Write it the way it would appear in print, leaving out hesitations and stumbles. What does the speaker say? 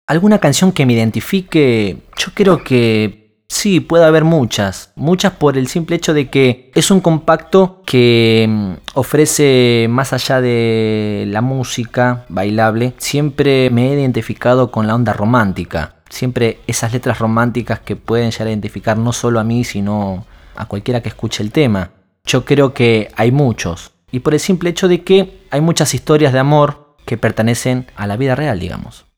¿Alguna canción que me identifique? Yo creo que sí, puede haber muchas. Muchas por el simple hecho de que es un compacto que ofrece, más allá de la música bailable, siempre me he identificado con la onda romántica. Siempre esas letras románticas que pueden llegar a identificar no solo a mí, sino a cualquiera que escuche el tema. Yo creo que hay muchos. Y por el simple hecho de que hay muchas historias de amor que pertenecen a la vida real, digamos.